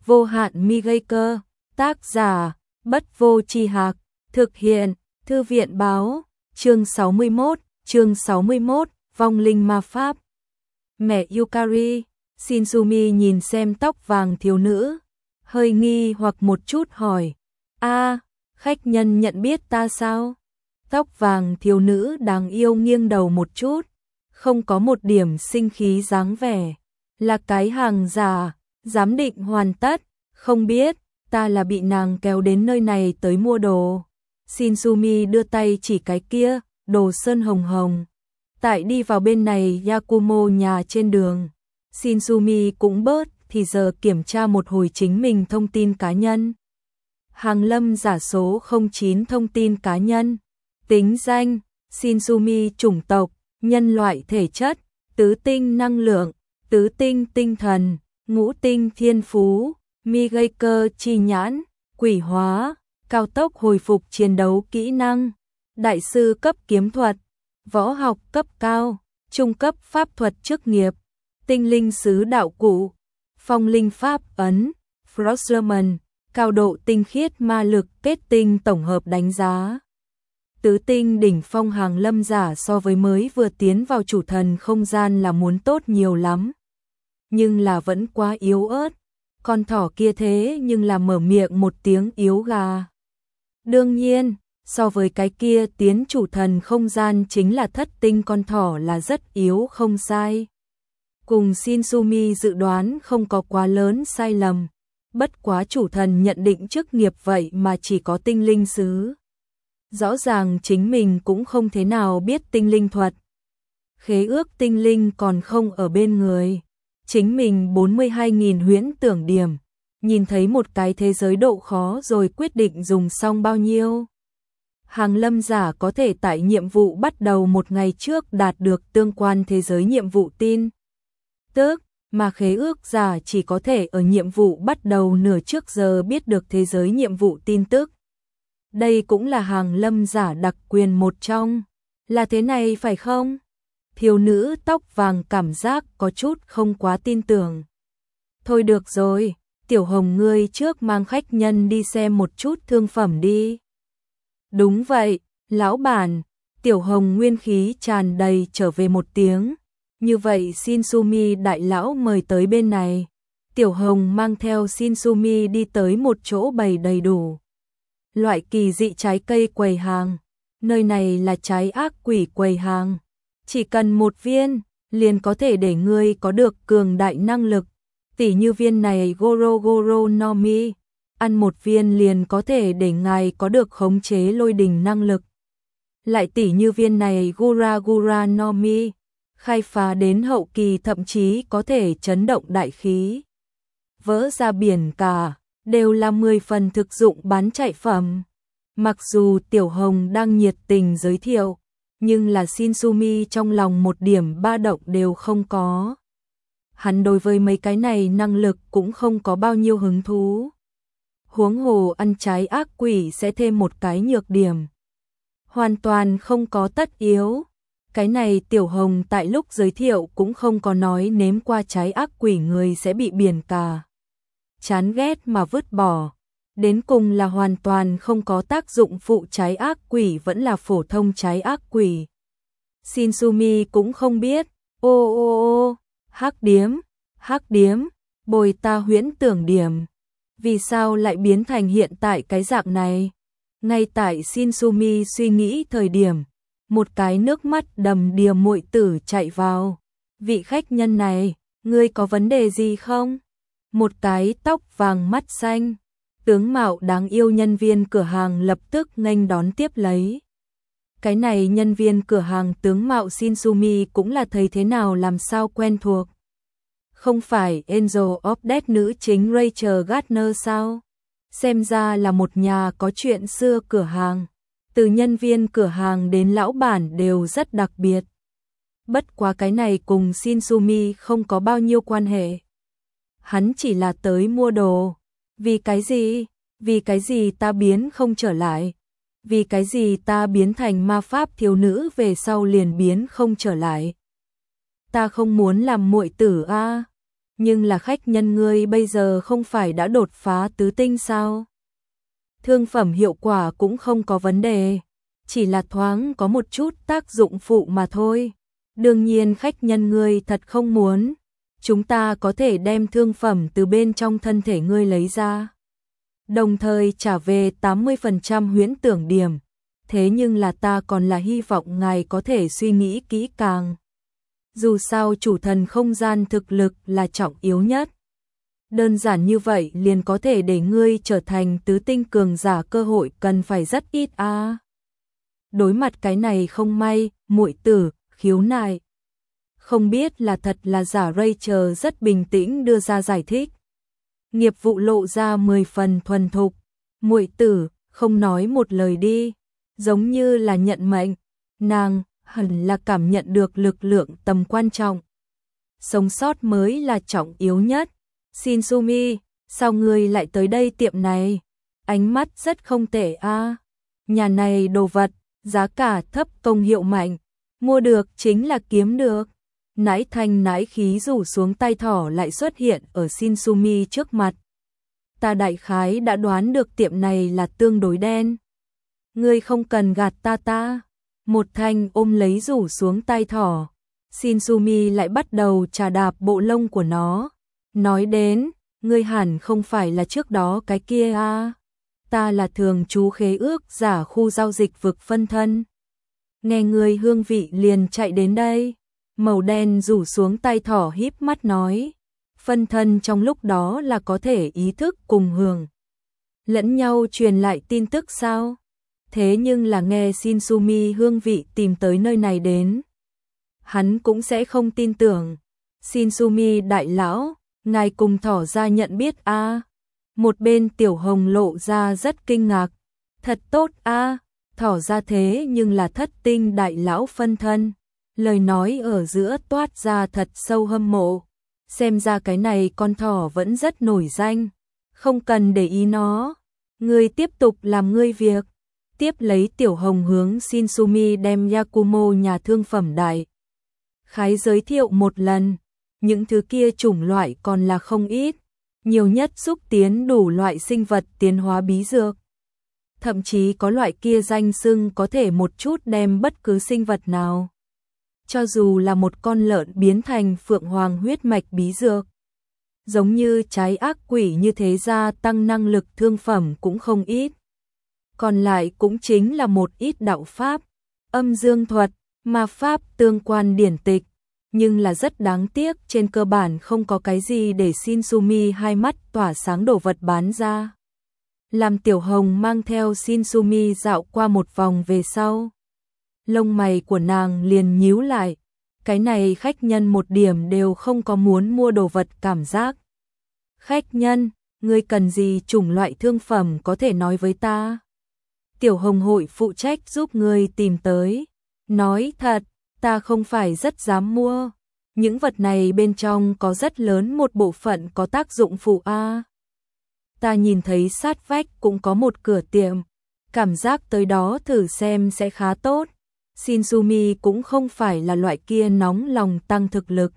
Vô hạn mi gây cơ. Tác giả Bất Vô Tri Hạc. Thực hiện Thư viện Báo. Chương 61, Vong linh ma pháp. Mẹ Yukari. Shinzumi nhìn xem tóc vàng thiếu nữ, hơi nghi hoặc một chút hỏi: "A, khách nhân nhận biết ta sao?" Tóc vàng thiếu nữ đáng yêu nghiêng đầu một chút, không có một điểm sinh khí dáng vẻ. "Là cái hàng giả, giám định hoàn tất, không biết, ta là bị nàng kéo đến nơi này tới mua đồ." Shinzumi đưa tay chỉ cái kia, đồ sơn hồng hồng. Tại đi vào bên này Yakumo nhà trên đường, Shinzumi cũng bớt thì giờ kiểm tra một hồi chính mình thông tin cá nhân. Hàng lâm giả số 09 thông tin cá nhân. Tính danh: Shinzumi. Chủng tộc: nhân loại. Thể chất: tứ tinh năng lượng, tứ tinh tinh thần, ngũ tinh thiên phú, mi gây cơ chi nhãn, quỷ hóa, cao tốc hồi phục chiến đấu. Kỹ năng: đại sư cấp kiếm thuật, võ học cấp cao, trung cấp pháp thuật chức nghiệp, tinh linh sứ đạo cụ, phong linh pháp ấn, Frostman, cao độ tinh khiết ma lực kết tinh. Tổng hợp đánh giá: tứ tinh đỉnh phong. Hàng lâm giả so với mới vừa tiến vào chủ thần không gian là muốn tốt nhiều lắm, nhưng là vẫn quá yếu ớt. Con thỏ kia thế nhưng là mở miệng một tiếng yếu gà. Đương nhiên, so với cái kia tiến chủ thần không gian chính là thất tinh con thỏ là rất yếu không sai. Cùng Shinzumi dự đoán không có quá lớn sai lầm. Bất quá chủ thần nhận định chức nghiệp vậy mà chỉ có tinh linh sứ. Rõ ràng chính mình cũng không thế nào biết tinh linh thuật. Khế ước tinh linh còn không ở bên người. Chính mình 42.000 huyễn tưởng điểm. Nhìn thấy một cái thế giới độ khó rồi quyết định dùng xong bao nhiêu. Hàng lâm giả có thể tại nhiệm vụ bắt đầu một ngày trước đạt được tương quan thế giới nhiệm vụ tin tức, mà khế ước giả chỉ có thể ở nhiệm vụ bắt đầu nửa trước giờ biết được thế giới nhiệm vụ tin tức. Đây cũng là hàng lâm giả đặc quyền một trong. Là thế này phải không? Thiếu nữ tóc vàng cảm giác có chút không quá tin tưởng. Thôi được rồi, Tiểu Hồng ngươi trước mang khách nhân đi xem một chút thương phẩm đi. Đúng vậy, lão bản. Tiểu Hồng nguyên khí tràn đầy trở về một tiếng. Như vậy Shinzumi đại lão mời tới bên này. Tiểu Hồng mang theo Shinzumi đi tới một chỗ bày đầy đủ loại kỳ dị trái cây quầy hàng. Nơi này là trái ác quỷ quầy hàng. Chỉ cần một viên, liền có thể để ngươi có được cường đại năng lực. Tỉ như viên này Goro Goro no Mi. Ăn một viên liền có thể để ngài có được khống chế lôi đình năng lực. Lại tỉ như viên này Gura Gura no Mi. Khai phá đến hậu kỳ thậm chí có thể chấn động đại khí. Vỡ ra biển cả, đều là 10 phần thực dụng bán chạy phẩm. Mặc dù Tiểu Hồng đang nhiệt tình giới thiệu, nhưng là Shinzumi trong lòng một điểm ba động đều không có. Hắn đối với mấy cái này năng lực cũng không có bao nhiêu hứng thú. Huống hồ ăn trái ác quỷ sẽ thêm một cái nhược điểm. Hoàn toàn không có tất yếu. Cái này Tiểu Hồng tại lúc giới thiệu cũng không có nói nếm qua trái ác quỷ người sẽ bị biển cả chán ghét mà vứt bỏ. Đến cùng là hoàn toàn không có tác dụng phụ. Trái ác quỷ vẫn là phổ thông trái ác quỷ. Shinzumi cũng không biết. Ô, hắc điếm, bồi ta huyễn tưởng điểm. Vì sao lại biến thành hiện tại cái dạng này? Ngay tại Shinzumi suy nghĩ thời điểm, một cái nước mắt đầm đìa muội tử chạy vào. Vị khách nhân này, ngươi có vấn đề gì không? Một cái tóc vàng mắt xanh, tướng mạo đáng yêu nhân viên cửa hàng lập tức nghênh đón tiếp lấy. Cái này nhân viên cửa hàng tướng mạo Shinzumi cũng là thấy thế nào làm sao quen thuộc. Không phải Angel of Death nữ chính Rachel Gardner sao? Xem ra là một nhà có chuyện xưa cửa hàng. Từ nhân viên cửa hàng đến lão bản đều rất đặc biệt. Bất quá cái này cùng Shinzumi không có bao nhiêu quan hệ. Hắn chỉ là tới mua đồ. Vì cái gì? Vì cái gì ta biến không trở lại? Vì cái gì ta biến thành ma pháp thiếu nữ về sau liền biến không trở lại? Ta không muốn làm muội tử a. Nhưng là khách nhân ngươi bây giờ không phải đã đột phá tứ tinh sao? Thương phẩm hiệu quả cũng không có vấn đề, chỉ là thoáng có một chút tác dụng phụ mà thôi. Đương nhiên khách nhân ngươi thật không muốn, chúng ta có thể đem thương phẩm từ bên trong thân thể ngươi lấy ra, đồng thời trả về 80% huyễn tưởng điểm. Thế nhưng là ta còn là hy vọng ngài có thể suy nghĩ kỹ càng. Dù sao chủ thần không gian thực lực là trọng yếu nhất. Đơn giản như vậy liền có thể để ngươi trở thành tứ tinh cường giả, cơ hội cần phải rất ít a. Đối mặt cái này không may, muội tử khiếu nại. Không biết là thật là giả, Rachel rất bình tĩnh đưa ra giải thích. Nghiệp vụ lộ ra 10 phần thuần thục. Muội tử, không nói một lời đi, giống như là nhận mệnh, nàng hẳn là cảm nhận được lực lượng tầm quan trọng. Sống sót mới là trọng yếu nhất. Shinsumi, sao ngươi lại tới đây tiệm này? Ánh mắt rất không tệ a. Nhà này đồ vật, giá cả thấp công hiệu mạnh, mua được chính là kiếm được. Nãi thanh nãi khí rủ xuống tay thỏ lại xuất hiện ở Shinsumi trước mặt. Ta đại khái đã đoán được tiệm này là tương đối đen. Ngươi không cần gạt ta. Một thanh ôm lấy rủ xuống tay thỏ. Shinsumi lại bắt đầu chà đạp bộ lông của nó. Nói đến, ngươi hẳn không phải là trước đó cái kia a. Ta là thường trú khế ước giả khu giao dịch vực phân thân. Nghe ngươi hương vị liền chạy đến đây. Màu đen rủ xuống tay thỏ híp mắt nói. Phân thân trong lúc đó là có thể ý thức cùng hưởng lẫn nhau truyền lại tin tức sao? Thế nhưng là nghe Shinsumi hương vị tìm tới nơi này đến, hắn cũng sẽ không tin tưởng. Shinsumi đại lão, ngài cùng thỏ ra nhận biết a. Một bên Tiểu Hồng lộ ra rất kinh ngạc. Thật tốt a, thỏ ra thế nhưng là thất tinh đại lão phân thân. Lời nói ở giữa toát ra thật sâu hâm mộ. Xem ra cái này con thỏ vẫn rất nổi danh. Không cần để ý nó. Ngươi tiếp tục làm ngươi việc. Tiếp lấy Tiểu Hồng hướng Shinsumi đem Yakumo nhà thương phẩm đại khái giới thiệu một lần. Những thứ kia chủng loại còn là không ít. Nhiều nhất xúc tiến đủ loại sinh vật tiến hóa bí dược. Thậm chí có loại kia danh xưng có thể một chút đem bất cứ sinh vật nào, cho dù là một con lợn biến thành phượng hoàng huyết mạch bí dược. Giống như trái ác quỷ như thế, gia tăng năng lực thương phẩm cũng không ít. Còn lại cũng chính là một ít đạo pháp, âm dương thuật, ma pháp tương quan điển tịch. Nhưng là rất đáng tiếc, trên cơ bản không có cái gì để Shinsumi hai mắt tỏa sáng đồ vật bán ra. Làm Tiểu Hồng mang theo Shinsumi dạo qua một vòng về sau, lông mày của nàng liền nhíu lại. Cái này khách nhân một điểm đều không có muốn mua đồ vật cảm giác. Khách nhân, ngươi cần gì chủng loại thương phẩm có thể nói với ta. Tiểu Hồng hội phụ trách giúp ngươi tìm tới. Nói thật, ta không phải rất dám mua. Những vật này bên trong có rất lớn một bộ phận có tác dụng phụ a. Ta nhìn thấy sát vách cũng có một cửa tiệm, cảm giác tới đó thử xem sẽ khá tốt. Shinsumi cũng không phải là loại kia nóng lòng tăng thực lực,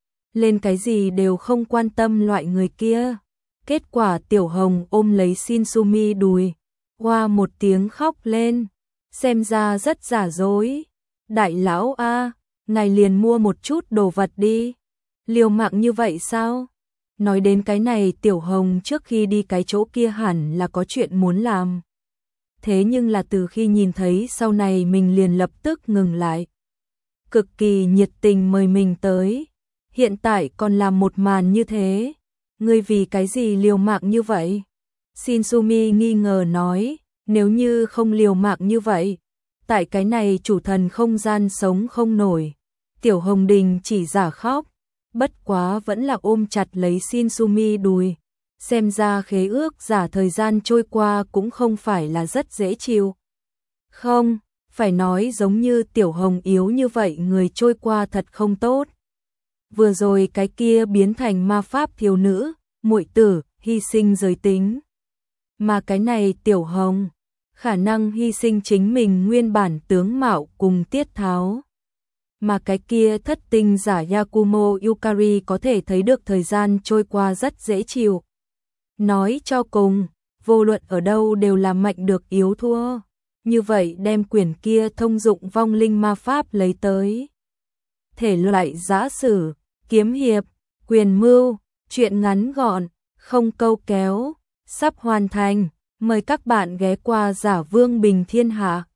lên cái gì đều không quan tâm loại người kia. Kết quả Tiểu Hồng ôm lấy Shinsumi đùi, hoa một tiếng khóc lên, xem ra rất giả dối. Đại lão a, ngài liền mua một chút đồ vật đi. Liều mạng như vậy sao? Nói đến cái này, Tiểu Hồng trước khi đi cái chỗ kia hẳn là có chuyện muốn làm. Thế nhưng là từ khi nhìn thấy sau này mình liền lập tức ngừng lại. Cực kỳ nhiệt tình mời mình tới. Hiện tại còn làm một màn như thế. Ngươi vì cái gì liều mạng như vậy? Shinsumi nghi ngờ nói, nếu như không liều mạng như vậy, tại cái này chủ thần không gian sống không nổi. Tiểu Hồng Đình chỉ giả khóc, bất quá vẫn là ôm chặt lấy Shinsumi đùi. Xem ra khế ước giả thời gian trôi qua cũng không phải là rất dễ chịu. Không, phải nói giống như Tiểu Hồng yếu như vậy người trôi qua thật không tốt. Vừa rồi cái kia biến thành ma pháp thiếu nữ, muội tử, hy sinh giới tính. Mà cái này Tiểu Hồng, khả năng hy sinh chính mình nguyên bản tướng mạo cùng tiết tháo. mà cái kia thất tinh giả Yakumo Yukari có thể thấy được thời gian trôi qua rất dễ chịu. Nói cho cùng, vô luận ở đâu đều là mạnh được yếu thua. Như vậy đem quyển kia thông dụng vong linh ma pháp lấy tới. Thể loại giã sử, kiếm hiệp, quyền mưu, truyện ngắn gọn, không câu kéo, sắp hoàn thành. Mời các bạn ghé qua Giả Vương Bình Thiên Hạ.